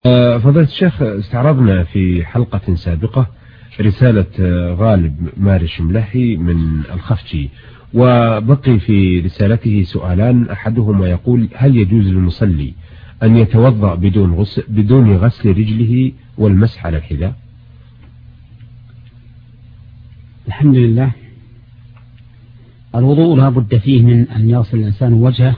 فضيلة الشيخ، استعرضنا في حلقة سابقة رسالة غالب مارش ملحي من الخفتي، وبقي في رسالته سؤالان. أحدهما يقول: هل يجوز للمصلي أن يتوضأ بدون غسل رجله والمسح على الحذاء؟ الحمد لله. الوضوء لا بد فيه من أن يغسل الإنسان وجهه،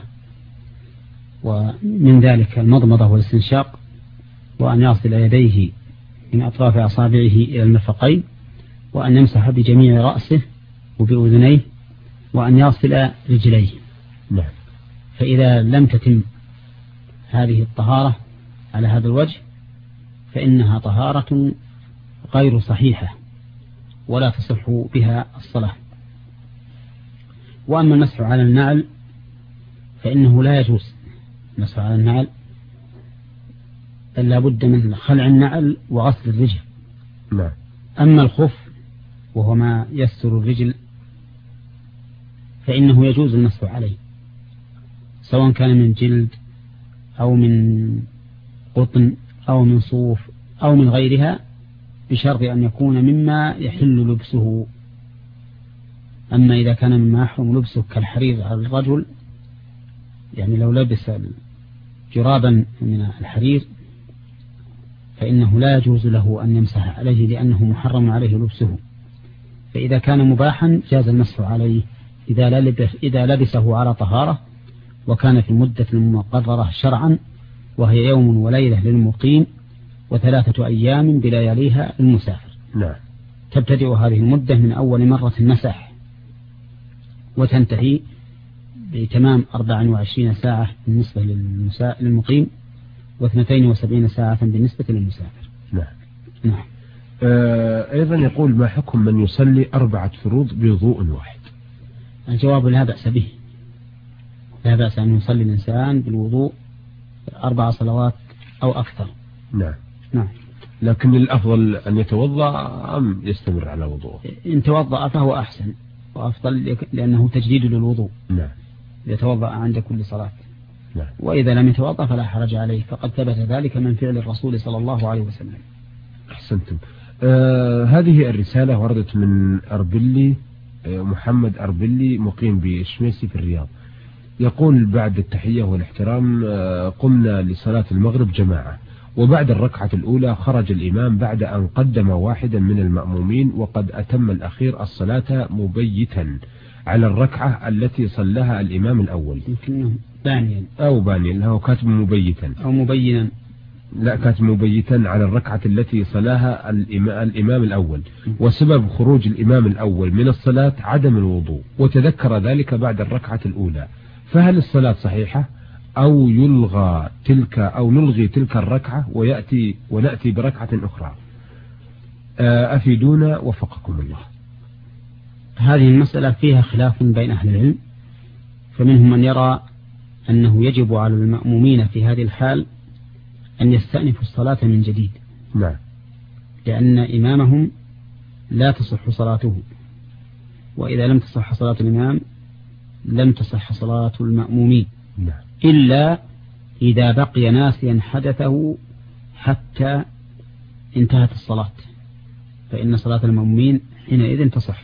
ومن ذلك المضمضة والاستنشاق، وأن يغسل يديه من أطراف أصابعه إلى المرفقين، وأن يمسح بجميع رأسه وبأذنيه، وأن يغسل رجليه. فإذا لم تتم هذه الطهارة على هذا الوجه فإنها طهارة غير صحيحة ولا تصح بها الصلاة. وأما المسح على النعل فإنه لا يجوز المسح على النعل، بل لا بد من خلع النعل وغسل الرجل. أما الخف وهو ما يستر الرجل فإنه يجوز المسح عليه، سواء كان من جلد أو من قطن أو من صوف أو من غيرها، بشرط أن يكون مما يحل لبسه. أما إذا كان مما يحرم لبسه كالحرير على الرجل، يعني لو لبس جرابا من الحرير فإنه لا يجوز له أن يمسح عليه لأنه محرم عليه لبسه. فإذا كان مباحا جاز المسح عليه إذا لبسه على طهارة وكان في المدة المقررة شرعا، وهي يوم وليلة للمقيم و3 أيام بلياليها للمسافر. تبتدئ هذه المدة من أول مرة مسح وتنتهي بتمام 24 ساعة بالنسبة للمقيم و72 ساعة بالنسبة للمسافر. نعم. أيضا يقول: ما حكم من يصلي 4 فروض بوضوء واحد؟ الجواب: لا بأس به، لا بأس أن يصلي الإنسان بالوضوء 4 صلوات أو أكثر. نعم. لكن الأفضل أن يتوضأ أم يستمر على وضوءه؟ إن توضأ فهو أحسن وأفضل، لأنه تجديد للوضوء. يتوضأ عند كل صلاة. وإذا لم يتوضأ فلا حرج عليه، فقد ثبت ذلك من فعل الرسول صلى الله عليه وسلم. أحسنتم. هذه الرسالة وردت من أربلي، محمد أربلي، مقيم بشميسي في الرياض. يقول: بعد التحية والاحترام قمنا لصلاة المغرب جماعة، وبعد الركعة الأولى خرج الإمام بعد أن قدم واحدا من المأمومين، وقد أتم الأخير الصلاة مبيتا على الركعة التي صلىها الإمام الأول. يمكنه بانيا أو بانيا، هو كاتب مبيتا أو مبينا، لا، كاتب مبيتا على الركعة التي صلاها الإمام الأول، وسبب خروج الإمام الأول من الصلاة عدم الوضوء، وتذكر ذلك بعد الركعة الأولى. فهل الصلاة صحيحة أو نلغي تلك الركعة ونأتي بركعة أخرى؟ أفيدونا وفقكم الله. هذه المسألة فيها خلاف بين أهل العلم، فمنهم من يرى أنه يجب على المأمومين في هذه الحال أن يستأنفوا الصلاة من جديد. لأن إمامهم لا تصح صلاته، وإذا لم تصح صلاة الإمام لم تصح صلاة المأمومين، إلا إذا بقي ناسيا حدثه حتى انتهت الصلاة، فإن صلاة المأمومين حينئذ تصح.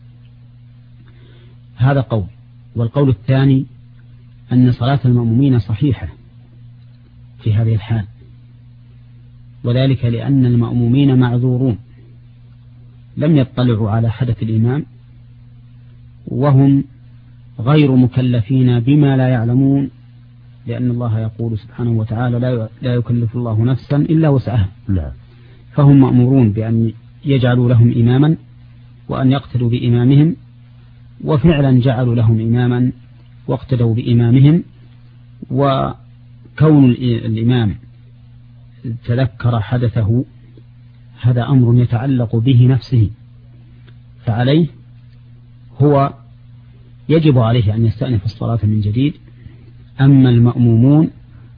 هذا قول. والقول الثاني أن صلاة المأمومين صحيحة في هذه الحال، وذلك لأن المأمومين معذورون، لم يطلعوا على حدث الإمام، وهم غير مكلفين بما لا يعلمون، لأن الله يقول سبحانه وتعالى: لا يكلف الله نفسا إلا وسعها. فهم مأمورون بأن يجعلوا لهم إماما وأن يقتدوا بإمامهم، وفعلا جعلوا لهم إماما واقتدوا بإمامهم. وكون الإمام تذكر حدثه هذا أمر يتعلق به نفسه، فعليه هو يجب عليه أن يستأنف الصلاة من جديد. أما المأمومون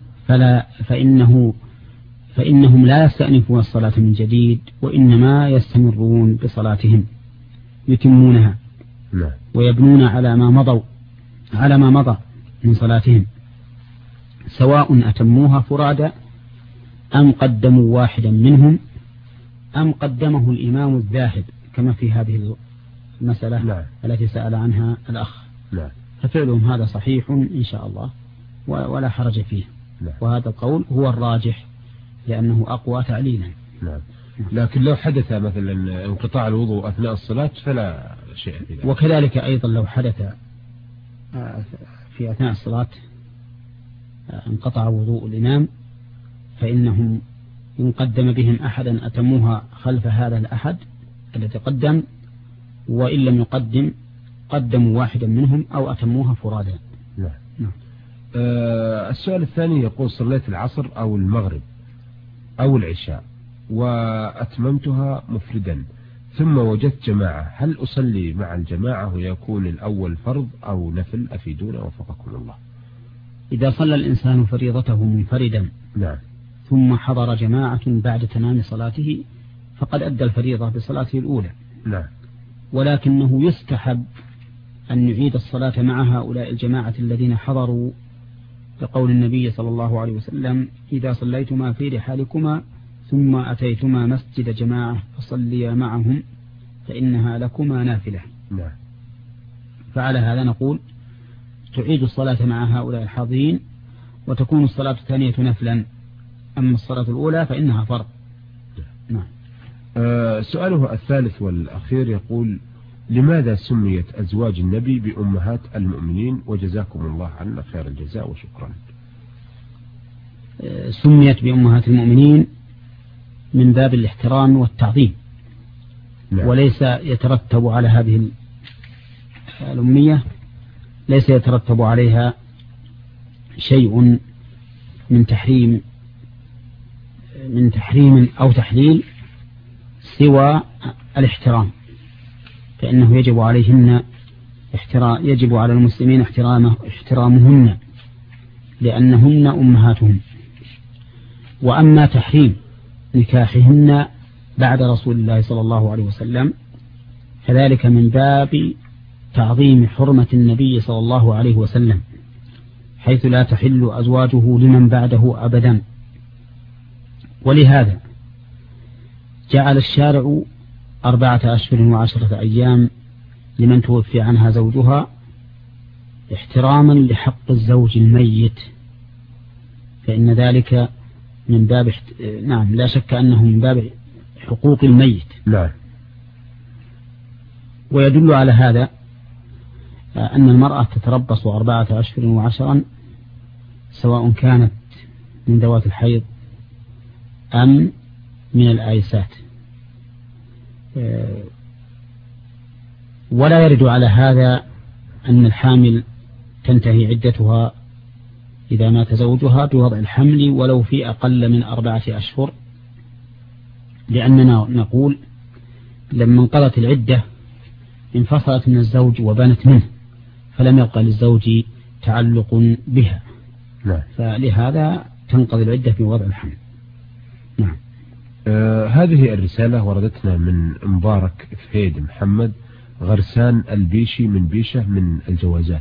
فإنهم لا يستأنفون الصلاة من جديد، وإنما يستمرون بصلاتهم يتمونها ويبنون على ما مضى من صلاتهم، سواء أتموها فرادى أم قدموا واحدا منهم أم قدمه الإمام الذاهب كما في هذه المسألة نعم. التي سأل عنها الأخ. نعم. ففعلهم هذا صحيح إن شاء الله ولا حرج فيه. نعم. وهذا القول هو الراجح لأنه أقوى تعليلا. نعم. لكن لو حدث مثلا انقطاع الوضوء أثناء الصلاة فلا شيء في ذلك. وكذلك أيضا لو حدث في أثناء الصلاة انقطع وضوء الإمام فإنهم إن قدم بهم أحدا أتموها خلف هذا الأحد الذي قدم، وإن لم يقدم قدموا واحدا منهم أو أتموها فرادا. نعم. نعم. السؤال الثاني يقول صليت العصر أو المغرب أو العشاء وأتممتها مفردا ثم وجدت جماعة، هل أصلي مع الجماعة ويكون الأول فرض أو نفل؟ أفيدونا وفقكم الله. إذا صلى الإنسان فريضته منفردا نعم. ثم حضر جماعة بعد تمام صلاته فقد أدى الفريضة بصلاته الأولى. نعم. ولكنه يستحب أن يعيد الصلاة مع هؤلاء الجماعة الذين حضروا لقول النبي صلى الله عليه وسلم إذا صليتما في رحالكما ثم أتيتما مسجد جماعة فصليا معهم فإنها لكما نافلة. نعم. فعلى هذا نقول تعيد الصلاة مع هؤلاء الحاضرين وتكون الصلاة الثانية نفلا، أما الصلاة الأولى فإنها فرض. نعم. سؤاله الثالث والأخير يقول لماذا سميت أزواج النبي بأمهات المؤمنين؟ وجزاكم الله عنا خير الجزاء وشكرا. سميت بأمهات المؤمنين من باب الاحترام والتعظيم. نعم. وليس يترتب على هذه الأمية ليس يترتب عليها شيء من تحريم أو تحليل سوى الاحترام، فإنه يجب عليهن يجب على المسلمين احترامهن لأنهن أمهاتهم. وأما تحريم نكاحهن بعد رسول الله صلى الله عليه وسلم فذلك من باب تعظيم حرمة النبي صلى الله عليه وسلم، حيث لا تحل أزواجه لمن بعده أبدا. ولهذا جعل الشارع 4 أشهر و10 أيام لمن توفي عنها زوجها احتراما لحق الزوج الميت، فإن ذلك من باب نعم لا شك أنه من باب حقوق الميت. نعم. ويدل على هذا أن المرأة تتربص 4 أشهر و10 سواء كانت من ذوات الحيض أم من الآيسات، ولا يرد على هذا أن الحامل تنتهي عدتها إذا مات زوجها بوضع الحمل ولو في أقل من 4 أشهر، لأننا نقول لما انقضت العدة انفصلت من الزوج وبانت منه فلم يبقى للزوج تعلق بها. نعم. فلهذا تنقضي العدة في وضع الحمل. نعم. هذه الرسالة وردتنا من مبارك فهيد محمد غرسان البيشي من بيشة من الجوازات.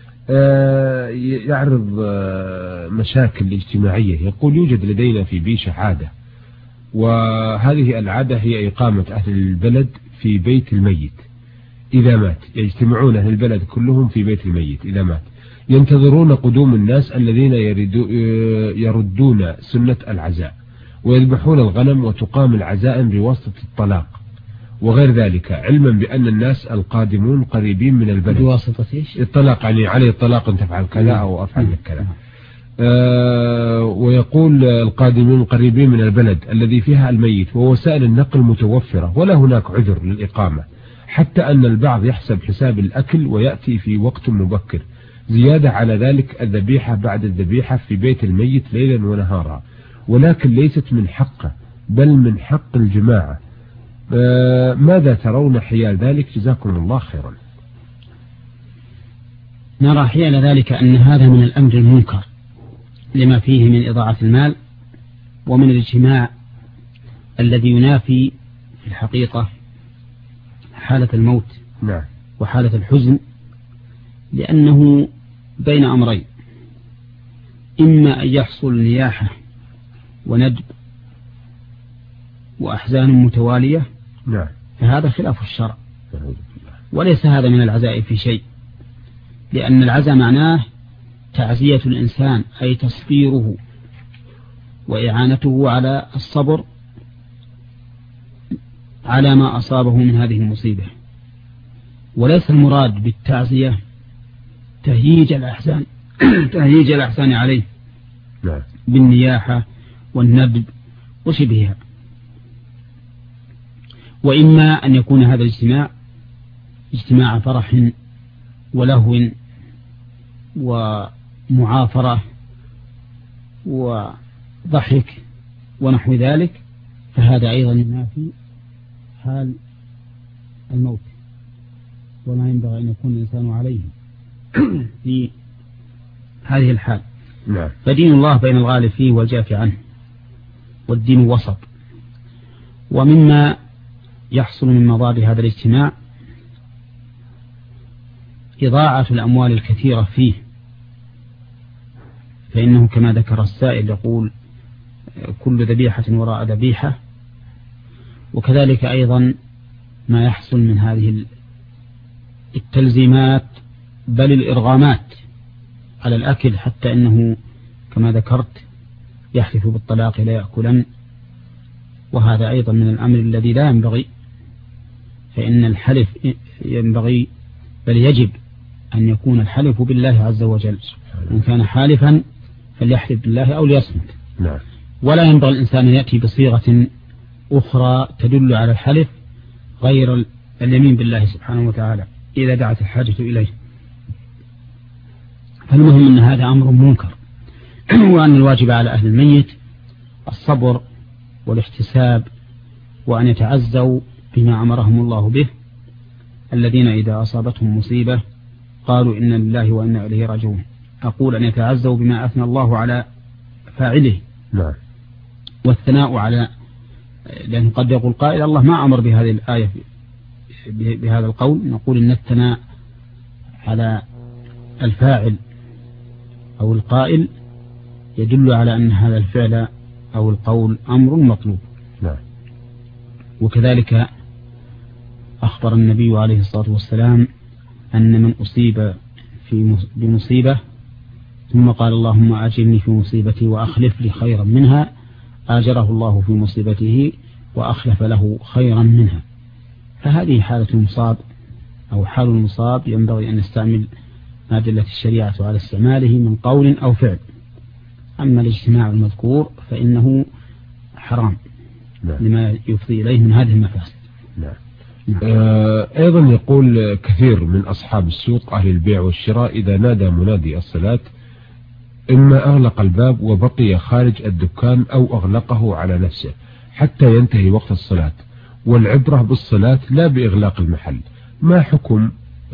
يعرض مشاكل اجتماعية. يقول يوجد لدينا في بيشة عادة، وهذه العادة هي إقامة أهل البلد في بيت الميت إذا مات. يجتمعون أهل البلد كلهم في بيت الميت إذا مات، ينتظرون قدوم الناس الذين يردون سنة العزاء، ويذبحون الغنم وتقام العزائم بواسطة الطلاق وغير ذلك، علما بأن الناس القادمون قريبين من البلد. بواسطة إيش؟ الطلاق يعني عليه الطلاق أن تفعل كذا أو أفعل لك كذا. ويقول القادمون قريبين من البلد الذي فيها الميت، ووسائل النقل متوفرة ولا هناك عذر للإقامة، حتى أن البعض يحسب حساب الأكل ويأتي في وقت مبكر. زيادة على ذلك الذبيحة بعد الذبيحة في بيت الميت ليلا ونهارا، ولكن ليست من حقه بل من حق الجماعة. ماذا ترون حيال ذلك؟ جزاكم الله خيرا. نرى حيال ذلك أن هذا من الأمر المنكر لما فيه من إضاعة المال ومن الاجتماع الذي ينافي في الحقيقة حالة الموت. نعم. وحالة الحزن، لأنه بين أمرين: إما أن يحصل نياحة وندب وأحزان متوالية، نعم، فهذا خلاف الشرع، وليس هذا من العزاء في شيء، لأن العزاء معناه تعزية الإنسان، أي تصبيره وإعانته على الصبر على ما أصابه من هذه المصيبة، وليس المراد بالتعزية تهييج الأحزان عليه بالنياحة والندب وشبهها. وإما أن يكون هذا الاجتماع اجتماع فرح ولهو ومعافرة وضحك ونحو ذلك، فهذا أيضا ينافي حال الموت، وما ينبغي أن يكون الإنسان عليه في هذه الحال. فدين الله بين الغالب فيه والجافي عنه، والدين وسط. ومما يحصل من مضار هذا الاجتماع إضاعة الأموال الكثيرة فيه، فإنه كما ذكر السائل يقول كل ذبيحة وراء ذبيحة. وكذلك أيضا ما يحصل من هذه التلزيمات بل الإرغامات على الأكل، حتى إنه كما ذكرت يحلف بالطلاق لا يأكلن، وهذا أيضا من الأمر الذي لا ينبغي، فإن الحلف ينبغي بل يجب أن يكون الحلف بالله عز وجل، إن كان حالفا فليحلف بالله أو ليصمت. ولا ينبغي الإنسان أن يأتي بصيغة أخرى تدل على الحلف غير اليمين بالله سبحانه وتعالى إذا دعت الحاجة إليه. فالمهم أن هذا أمر منكر، وأن الواجب على أهل الميت الصبر والاحتساب، وأن يتعزوا بما أمرهم الله به، الذين إذا أصابتهم مصيبة قالوا إنا لله وإنا إليه راجعون. أقول أن يتعزوا بما أثنى الله على فاعله، والثناء على، لأن قد يقول قائل الله ما أمر بهذه الآية بهذا القول، نقول إن الثناء على الفاعل أو القائل يدل على أن هذا الفعل أو القول أمر مطلوب. وكذلك أخبر النبي عليه الصلاة والسلام أن من أصيب بمصيبة ثم قال اللهم أجرني في مصيبتي وأخلف لي خيرا منها، آجره الله في مصيبته وأخلف له خيرا منها. فهذه حالة المصاب أو حال المصاب ينبغي أن نستعمل ما دلت الشريعة على استعماله من قول أو فعل. أما الاجتماع المذكور فإنه حرام لما يفضي إليه من هذه المفاسد. أيضا يقول كثير من أصحاب السوق أهل البيع والشراء إذا نادى منادي الصلاة إما أغلق الباب وبقي خارج الدكان أو أغلقه على نفسه حتى ينتهي وقت الصلاة، والعبرة بالصلاة لا بإغلاق المحل. ما حكم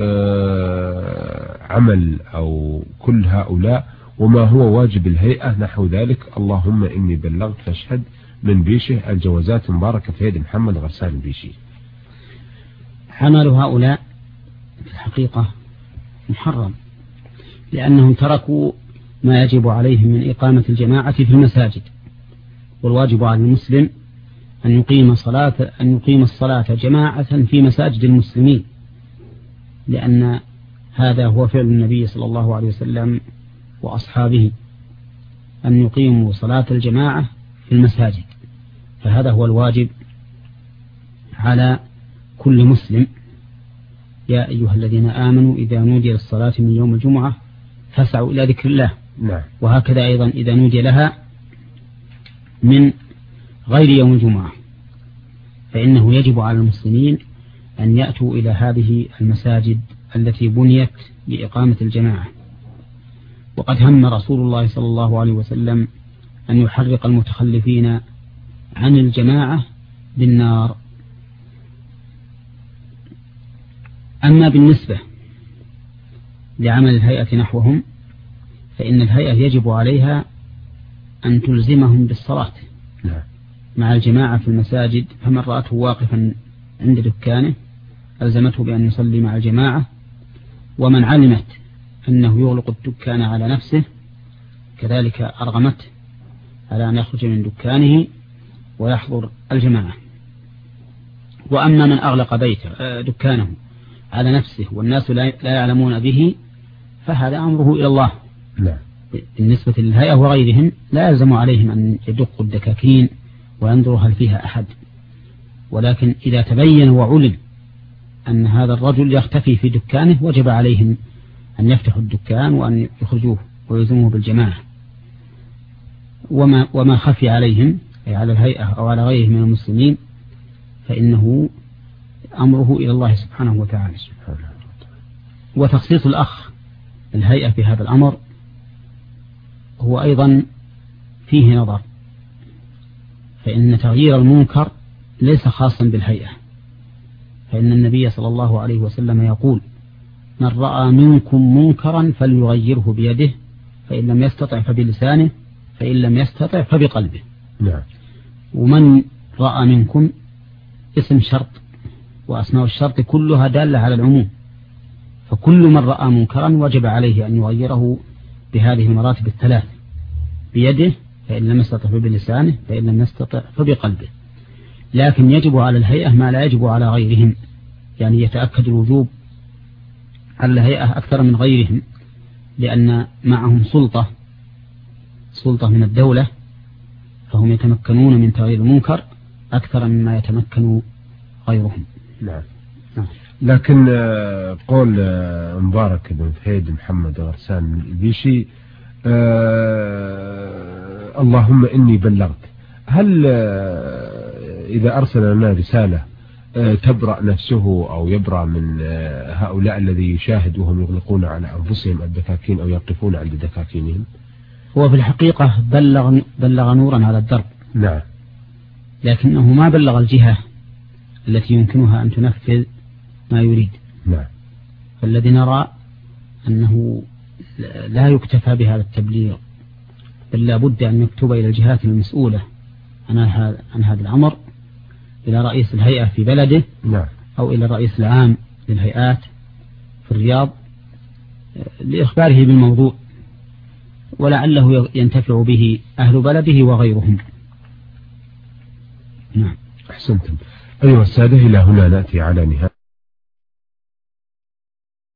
عمل أو كل هؤلاء، وما هو واجب الهيئة نحو ذلك؟ اللهم إني بلغت فاشهد. من بيشه الجوازات مباركة في يد محمد غسان بيشي. عمل هؤلاء في الحقيقة محرم، لأنهم تركوا ما يجب عليهم من إقامة الجماعة في المساجد، والواجب على المسلم أن يقيم الصلاة جماعة في مساجد المسلمين، لأن هذا هو فعل النبي صلى الله عليه وسلم وأصحابه، أن يقيموا صلاة الجماعة في المساجد. فهذا هو الواجب على كل مسلم. يا أيها الذين آمنوا إذا نودي للصلاة من يوم الجمعة فاسعوا إلى ذكر الله. وهكذا أيضا إذا نودي لها من غير يوم الجمعة، فإنه يجب على المسلمين أن يأتوا إلى هذه المساجد التي بنيت لإقامة الجماعة. وقد هم رسول الله صلى الله عليه وسلم أن يحرق المتخلفين عن الجماعة بالنار. أما بالنسبة لعمل الهيئة نحوهم، فإن الهيئة يجب عليها أن تلزمهم بالصلاة مع الجماعة في المساجد، فمن رأته واقفا عند دكانه ألزمته بأن يصلي مع الجماعة، ومن علمت أنه يغلق الدكان على نفسه كذلك أرغمته على أن يخرج من دكانه ويحضر الجماعة. وأما من أغلق بيته دكانه على نفسه والناس لا يعلمون به فهذا أمره إلى الله. لا. بالنسبة للهيئة وغيرهم لا يلزم عليهم أن يدقوا الدكاكين وينظروا هل فيها أحد، ولكن إذا تبين وعلم أن هذا الرجل يختفي في دكانه وجب عليهم أن يفتحوا الدكان وأن يخرجوه ويلزموه بالجماعة. وما خفي عليهم أي على الهيئة أو على غيره من المسلمين فإنه أمره إلى الله سبحانه وتعالى. وتخصيص الأخ الهيئة في هذا الأمر هو أيضا فيه نظر، فإن تغيير المنكر ليس خاصا بالهيئة، فإن النبي صلى الله عليه وسلم يقول: من رأى منكم منكرا فليغيره بيده، فإن لم يستطع فبلسانه، فإن لم يستطع فبقلبه. نعم. ومن رأى منكم اسم شرط، وأسماء الشرط كلها دالة على العموم، فكل من رأى منكرا وجب عليه أن يغيره بهذه المراتب الثلاث: بيده، فإن لم يستطع فبلسانه، فإن لم يستطع فبقلبه. لكن يجب على الهيئة ما لا يجب على غيرهم، يعني يتأكد الوجوب على الهيئة أكثر من غيرهم، لأن معهم سلطة من الدولة، فهم يتمكنون من تغيير المنكر أكثر مما يتمكن غيرهم. نعم. لكن قول مبارك بن فهيد محمد غرسان البيشي اللهم إني بلغت، هل إذا أرسل لنا رسالة تبرأ نفسه أو يبرأ من هؤلاء الذي يشاهدوهم يغلقون على أنفسهم الدكاكين أو يقفون عند دكاكينهم؟ هو في الحقيقة بلغ نورا على الدرب. نعم. لكنه ما بلغ الجهة التي يمكنها أن تنفذ ما يريد. نعم. فالذي نرى أنه لا يكتفى بهذا التبليغ، بل لا بد أن يكتب إلى الجهات المسؤولة عن هذا الأمر، إلى رئيس الهيئة في بلده. نعم. أو إلى الرئيس العام للهيئات في الرياض لإخباره بالموضوع، ولعله ينتفع به أهل بلده وغيرهم. نعم. أحسنتم. أيها السادة، إلى هنا نأتي على نهاية